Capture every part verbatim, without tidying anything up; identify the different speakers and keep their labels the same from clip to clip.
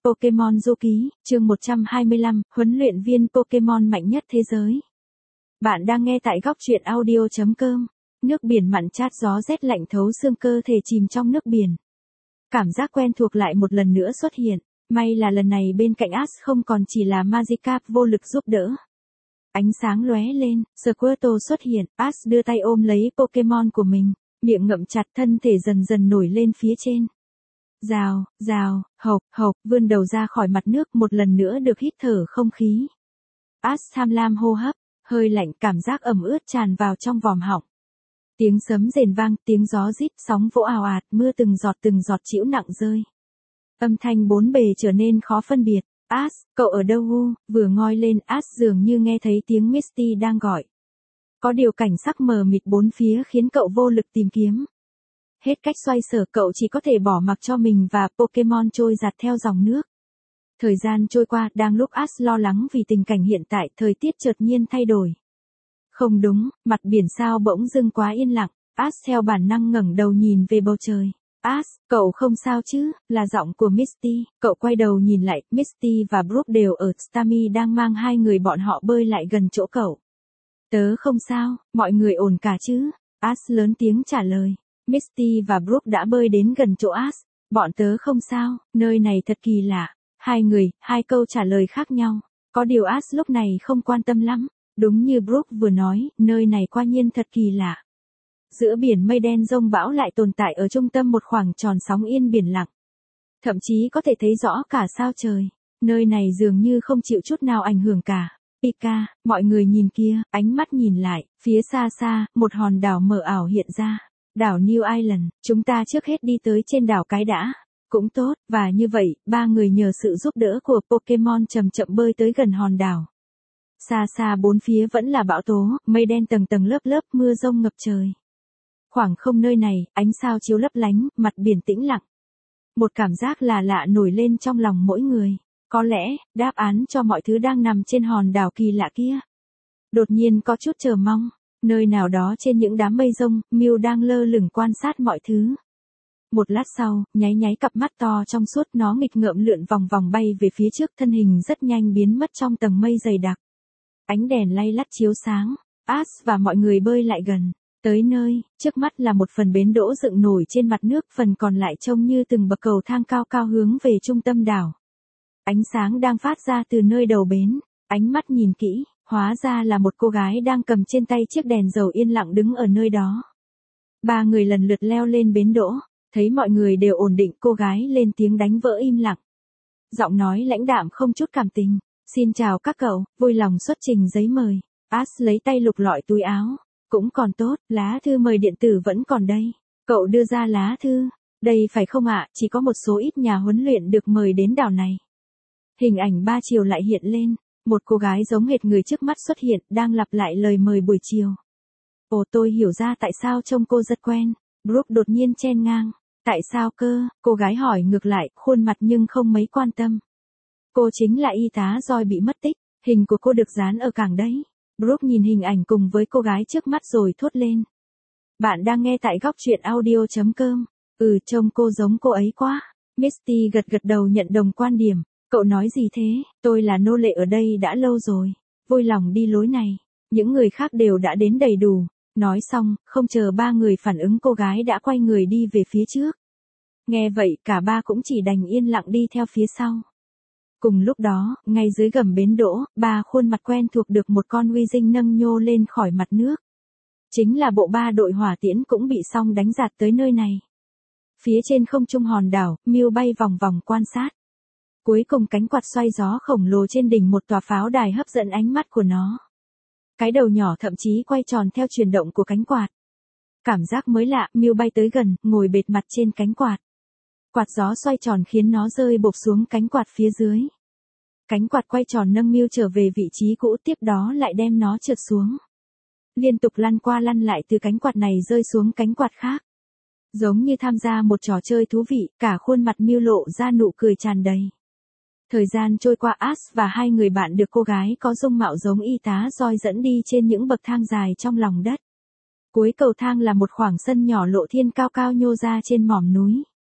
Speaker 1: Pokemon Du Ký, chương một trăm hai mươi lăm, huấn luyện viên Pokemon mạnh nhất thế giới. Bạn đang nghe tại góc truyện audio chấm com. Nước biển mặn chát, gió rét lạnh thấu xương, cơ thể chìm trong nước biển. Cảm giác quen thuộc lại một lần nữa xuất hiện. May là lần này bên cạnh Ash không còn chỉ là Magikarp vô lực giúp đỡ. Ánh sáng lóe lên, Squirtle xuất hiện, Ash đưa tay ôm lấy Pokemon của mình, miệng ngậm chặt, thân thể dần dần nổi lên phía trên. Rào, rào, hộc, hộc, vươn đầu ra khỏi mặt nước, một lần nữa được hít thở không khí. Ash tham lam hô hấp, hơi lạnh, cảm giác ẩm ướt tràn vào trong vòm họng. Tiếng sấm rền vang, tiếng gió rít, sóng vỗ ào ạt, mưa từng giọt từng giọt trĩu nặng rơi. Âm thanh bốn bề trở nên khó phân biệt. Ash, cậu ở đâu hu? Vừa ngoi lên, Ash dường như nghe thấy tiếng Misty đang gọi. Có điều cảnh sắc mờ mịt bốn phía khiến cậu vô lực tìm kiếm. Hết cách xoay sở, cậu chỉ có thể bỏ mặc cho mình và Pokemon trôi dạt theo dòng nước. Thời gian trôi qua, đang lúc Ash lo lắng vì tình cảnh hiện tại, thời tiết chợt nhiên thay đổi. Không đúng, mặt biển sao bỗng dưng quá yên lặng. Ash theo bản năng ngẩng đầu nhìn về bầu trời. Ash, cậu không sao chứ? Là giọng của Misty. Cậu quay đầu nhìn lại, Misty và Brooke đều ở, Starmie đang mang hai người bọn họ bơi lại gần chỗ cậu. Tớ không sao, mọi người ổn cả chứ? Ash lớn tiếng trả lời. Misty và Brooke đã bơi đến gần chỗ Ash. Bọn tớ không sao, nơi này thật kỳ lạ. Hai người, hai câu trả lời khác nhau. Có điều Ash lúc này không quan tâm lắm. Đúng như Brooke vừa nói, nơi này quả nhiên thật kỳ lạ. Giữa biển mây đen giông bão lại tồn tại ở trung tâm một khoảng tròn sóng yên biển lặng. Thậm chí có thể thấy rõ cả sao trời. Nơi này dường như không chịu chút nào ảnh hưởng cả. Pika, mọi người nhìn kia, ánh mắt nhìn lại, phía xa xa, một hòn đảo mờ ảo hiện ra. Đảo New Island, chúng ta trước hết đi tới trên đảo cái đã. Cũng tốt, và như vậy, ba người nhờ sự giúp đỡ của Pokemon chậm chậm bơi tới gần hòn đảo. Xa xa bốn phía vẫn là bão tố, mây đen tầng tầng lớp lớp, mưa rông ngập trời. Khoảng không nơi này, ánh sao chiếu lấp lánh, mặt biển tĩnh lặng. Một cảm giác là lạ nổi lên trong lòng mỗi người. Có lẽ, đáp án cho mọi thứ đang nằm trên hòn đảo kỳ lạ kia. Đột nhiên có chút chờ mong. Nơi nào đó trên những đám mây rông, Mew đang lơ lửng quan sát mọi thứ. Một lát sau, nháy nháy cặp mắt to trong suốt, nó nghịch ngợm lượn vòng vòng bay về phía trước, thân hình rất nhanh biến mất trong tầng mây dày đặc. Ánh đèn lay lắt chiếu sáng, Ash và mọi người bơi lại gần. Tới nơi, trước mắt là một phần bến đỗ dựng nổi trên mặt nước, phần còn lại trông như từng bậc cầu thang cao cao hướng về trung tâm đảo. Ánh sáng đang phát ra từ nơi đầu bến, ánh mắt nhìn kỹ, hóa ra là một cô gái đang cầm trên tay chiếc đèn dầu yên lặng đứng ở nơi đó. Ba người lần lượt leo lên bến đỗ, thấy mọi người đều ổn định, cô gái lên tiếng đánh vỡ im lặng. Giọng nói lãnh đạm không chút cảm tình. Xin chào các cậu, vui lòng xuất trình giấy mời. Ash lấy tay lục lọi túi áo. Cũng còn tốt, lá thư mời điện tử vẫn còn đây. Cậu đưa ra lá thư. Đây phải không ạ, chỉ có một số ít nhà huấn luyện được mời đến đảo này. Hình ảnh ba chiều lại hiện lên. Một cô gái giống hệt người trước mắt xuất hiện, đang lặp lại lời mời buổi chiều. Ồ, tôi hiểu ra tại sao trông cô rất quen. Brooke đột nhiên chen ngang. Tại sao cơ? Cô gái hỏi ngược lại, khuôn mặt nhưng không mấy quan tâm. Cô chính là y tá Joy bị mất tích, hình của cô được dán ở cảng đấy. Brooke nhìn hình ảnh cùng với cô gái trước mắt rồi thốt lên. Bạn đang nghe tại góc truyện audio chấm com. Ừ, trông cô giống cô ấy quá. Misty gật gật đầu nhận đồng quan điểm. Cậu nói gì thế? Tôi là nô lệ ở đây đã lâu rồi. Vui lòng đi lối này. Những người khác đều đã đến đầy đủ. Nói xong, không chờ ba người phản ứng, cô gái đã quay người đi về phía trước. Nghe vậy, cả ba cũng chỉ đành yên lặng đi theo phía sau. Cùng lúc đó, ngay dưới gầm bến đỗ, ba khuôn mặt quen thuộc được một con uy dinh nâng nhô lên khỏi mặt nước. Chính là bộ ba đội hỏa tiễn cũng bị song đánh giạt tới nơi này. Phía trên không trung hòn đảo, Mew bay vòng vòng quan sát. Cuối cùng cánh quạt xoay gió khổng lồ trên đỉnh một tòa pháo đài hấp dẫn ánh mắt của nó. Cái đầu nhỏ thậm chí quay tròn theo chuyển động của cánh quạt. Cảm giác mới lạ, Mew bay tới gần, ngồi bệt mặt trên cánh quạt. Quạt gió xoay tròn khiến nó rơi bộp xuống cánh quạt phía dưới. Cánh quạt quay tròn nâng Mew trở về vị trí cũ, tiếp đó lại đem nó trượt xuống. Liên tục lăn qua lăn lại từ cánh quạt này rơi xuống cánh quạt khác. Giống như tham gia một trò chơi thú vị, cả khuôn mặt Mew lộ ra nụ cười tràn đầy. Thời gian trôi qua, Ash và hai người bạn được cô gái có dung mạo giống y tá Joy dẫn đi trên những bậc thang dài trong lòng đất. Cuối cầu thang là một khoảng sân nhỏ lộ thiên cao cao nhô ra trên mỏm núi.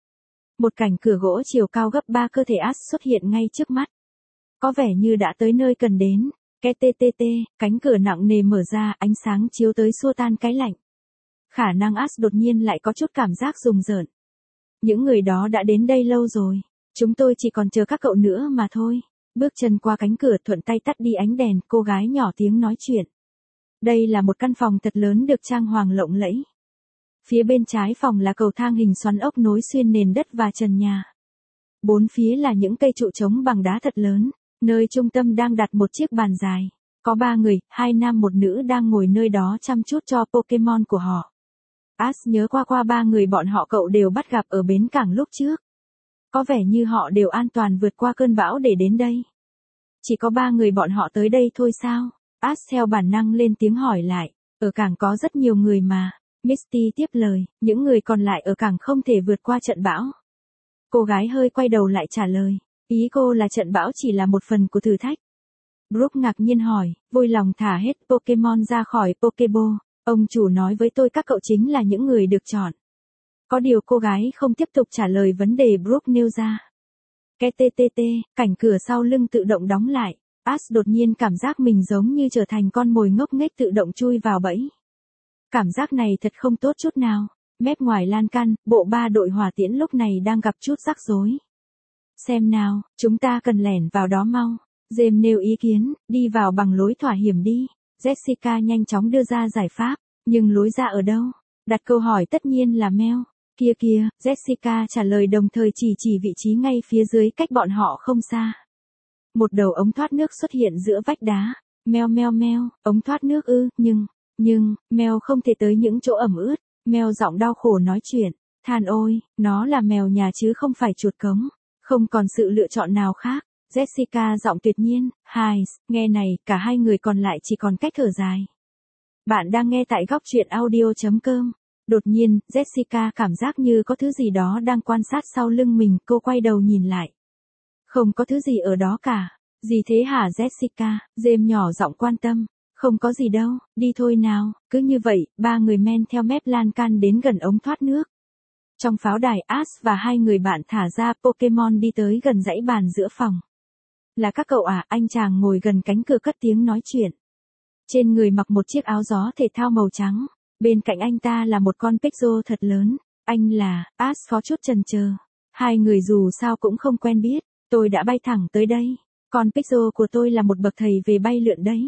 Speaker 1: Một cảnh cửa gỗ chiều cao gấp ba cơ thể Ash xuất hiện ngay trước mắt. Có vẻ như đã tới nơi cần đến. Cái tê tê tê, cánh cửa nặng nề mở ra, ánh sáng chiếu tới xua tan cái lạnh. Khả năng Ash đột nhiên lại có chút cảm giác rùng rợn. Những người đó đã đến đây lâu rồi. Chúng tôi chỉ còn chờ các cậu nữa mà thôi. Bước chân qua cánh cửa thuận tay tắt đi ánh đèn, cô gái nhỏ tiếng nói chuyện. Đây là một căn phòng thật lớn được trang hoàng lộng lẫy. Phía bên trái phòng là cầu thang hình xoắn ốc nối xuyên nền đất và trần nhà. Bốn phía là những cây trụ trống bằng đá thật lớn, nơi trung tâm đang đặt một chiếc bàn dài. Có ba người, hai nam một nữ đang ngồi nơi đó chăm chút cho Pokemon của họ. Ash nhớ qua qua ba người bọn họ cậu đều bắt gặp ở bến cảng lúc trước. Có vẻ như họ đều an toàn vượt qua cơn bão để đến đây. Chỉ có ba người bọn họ tới đây thôi sao? Ash theo bản năng lên tiếng hỏi lại. Ở cảng có rất nhiều người mà. Misty tiếp lời, những người còn lại ở cảng không thể vượt qua trận bão. Cô gái hơi quay đầu lại trả lời. Ý cô là trận bão chỉ là một phần của thử thách. Brooke ngạc nhiên hỏi, vui lòng thả hết Pokemon ra khỏi Pokeball. Ông chủ nói với tôi các cậu chính là những người được chọn. Có điều cô gái không tiếp tục trả lời vấn đề Brooke nêu ra. Cái tê tê tê, cảnh cửa sau lưng tự động đóng lại. Ash đột nhiên cảm giác mình giống như trở thành con mồi ngốc nghếch tự động chui vào bẫy. Cảm giác này thật không tốt chút nào. Mép ngoài lan can, bộ ba đội hỏa tiễn lúc này đang gặp chút rắc rối. Xem nào, chúng ta cần lẻn vào đó mau. James nêu ý kiến, đi vào bằng lối thỏa hiểm đi. Jessica nhanh chóng đưa ra giải pháp, nhưng lối ra ở đâu? Đặt câu hỏi tất nhiên là Mel. Kia kia, Jessica trả lời đồng thời chỉ chỉ vị trí ngay phía dưới cách bọn họ không xa. Một đầu ống thoát nước xuất hiện giữa vách đá. Mel Mel Mel, ống thoát nước ư, nhưng, nhưng, Mel không thể tới những chỗ ẩm ướt. Mel giọng đau khổ nói chuyện, than ôi, nó là mèo nhà chứ không phải chuột cống. Không còn sự lựa chọn nào khác. Jessica giọng tuyệt nhiên, hai, nghe này, cả hai người còn lại chỉ còn cách thở dài. Bạn đang nghe tại góc truyện audio.com. Đột nhiên, Jessica cảm giác như có thứ gì đó đang quan sát sau lưng mình, cô quay đầu nhìn lại. Không có thứ gì ở đó cả. Gì thế hả Jessica? James nhỏ giọng quan tâm. Không có gì đâu, đi thôi nào. Cứ như vậy, ba người men theo mép lan can đến gần ống thoát nước. Trong pháo đài Ash và hai người bạn thả ra Pokemon đi tới gần dãy bàn giữa phòng. Là các cậu à? Anh chàng ngồi gần cánh cửa cất tiếng nói chuyện. Trên người mặc một chiếc áo gió thể thao màu trắng. Bên cạnh anh ta là một con Pixel thật lớn. Anh là, Ash có chút chần chờ. Hai người dù sao cũng không quen biết. Tôi đã bay thẳng tới đây. Con Pixel của tôi là một bậc thầy về bay lượn đấy.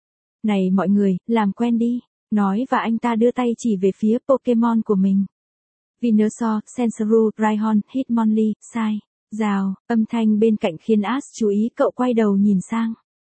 Speaker 1: Này mọi người, làm quen đi. Nói và anh ta đưa tay chỉ về phía Pokemon của mình. Venusaur, Sensuru, Rhyhorn, Hitmonlee, Sai. Rào, âm thanh bên cạnh khiến Ash chú ý cậu quay đầu nhìn sang.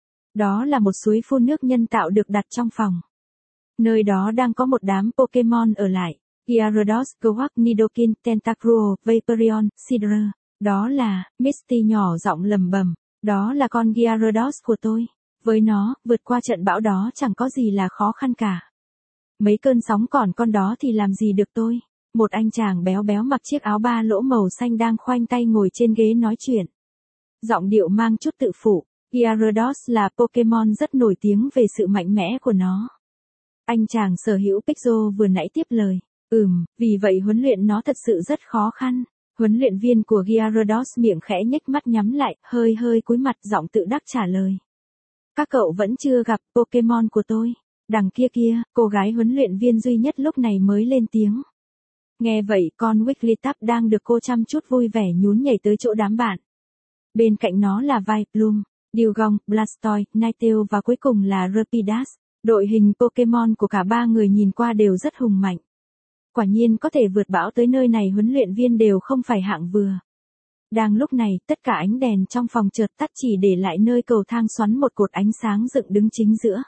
Speaker 1: Đó là một suối phun nước nhân tạo được đặt trong phòng. Nơi đó đang có một đám Pokemon ở lại. Gyarados, Quack, Nidoking, Tentacruel, Vaporeon, Sidra. Đó là, Misty nhỏ giọng lầm bầm. Đó là con Gyarados của tôi. Với nó, vượt qua trận bão đó chẳng có gì là khó khăn cả. Mấy cơn sóng còn con đó thì làm gì được tôi. Một anh chàng béo béo mặc chiếc áo ba lỗ màu xanh đang khoanh tay ngồi trên ghế nói chuyện. Giọng điệu mang chút tự phụ. Gyarados là Pokemon rất nổi tiếng về sự mạnh mẽ của nó. Anh chàng sở hữu Pixel vừa nãy tiếp lời. Ừm, vì vậy huấn luyện nó thật sự rất khó khăn. Huấn luyện viên của Gyarados miệng khẽ nhếch mắt nhắm lại, hơi hơi cúi mặt giọng tự đắc trả lời. Các cậu vẫn chưa gặp Pokemon của tôi. Đằng kia kia, cô gái huấn luyện viên duy nhất lúc này mới lên tiếng. Nghe vậy con Wigglytuff đang được cô chăm chút vui vẻ nhún nhảy tới chỗ đám bạn. Bên cạnh nó là Vileplume, Dewgong, Blastoise, Ninetale và cuối cùng là Rapidash. Đội hình Pokemon của cả ba người nhìn qua đều rất hùng mạnh. Quả nhiên có thể vượt bão tới nơi này huấn luyện viên đều không phải hạng vừa. Đang lúc này, tất cả ánh đèn trong phòng chợt tắt chỉ để lại nơi cầu thang xoắn một cột ánh sáng dựng đứng chính giữa.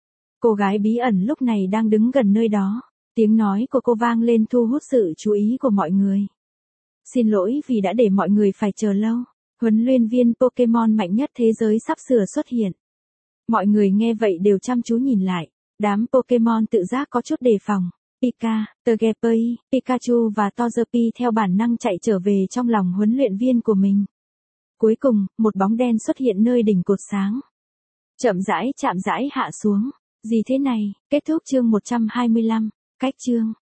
Speaker 1: Cô gái bí ẩn lúc này đang đứng gần nơi đó. Tiếng nói của cô vang lên thu hút sự chú ý của mọi người. Xin lỗi vì đã để mọi người phải chờ lâu. Huấn luyện viên Pokemon mạnh nhất thế giới sắp sửa xuất hiện. Mọi người nghe vậy đều chăm chú nhìn lại. Đám Pokemon tự giác có chút đề phòng. Pika, Togepi, Pikachu và Togepi theo bản năng chạy trở về trong lòng huấn luyện viên của mình. Cuối cùng, một bóng đen xuất hiện nơi đỉnh cột sáng. Chậm rãi chạm rãi hạ xuống. Gì thế này? Kết thúc chương một trăm hai mươi lăm. Cách chương.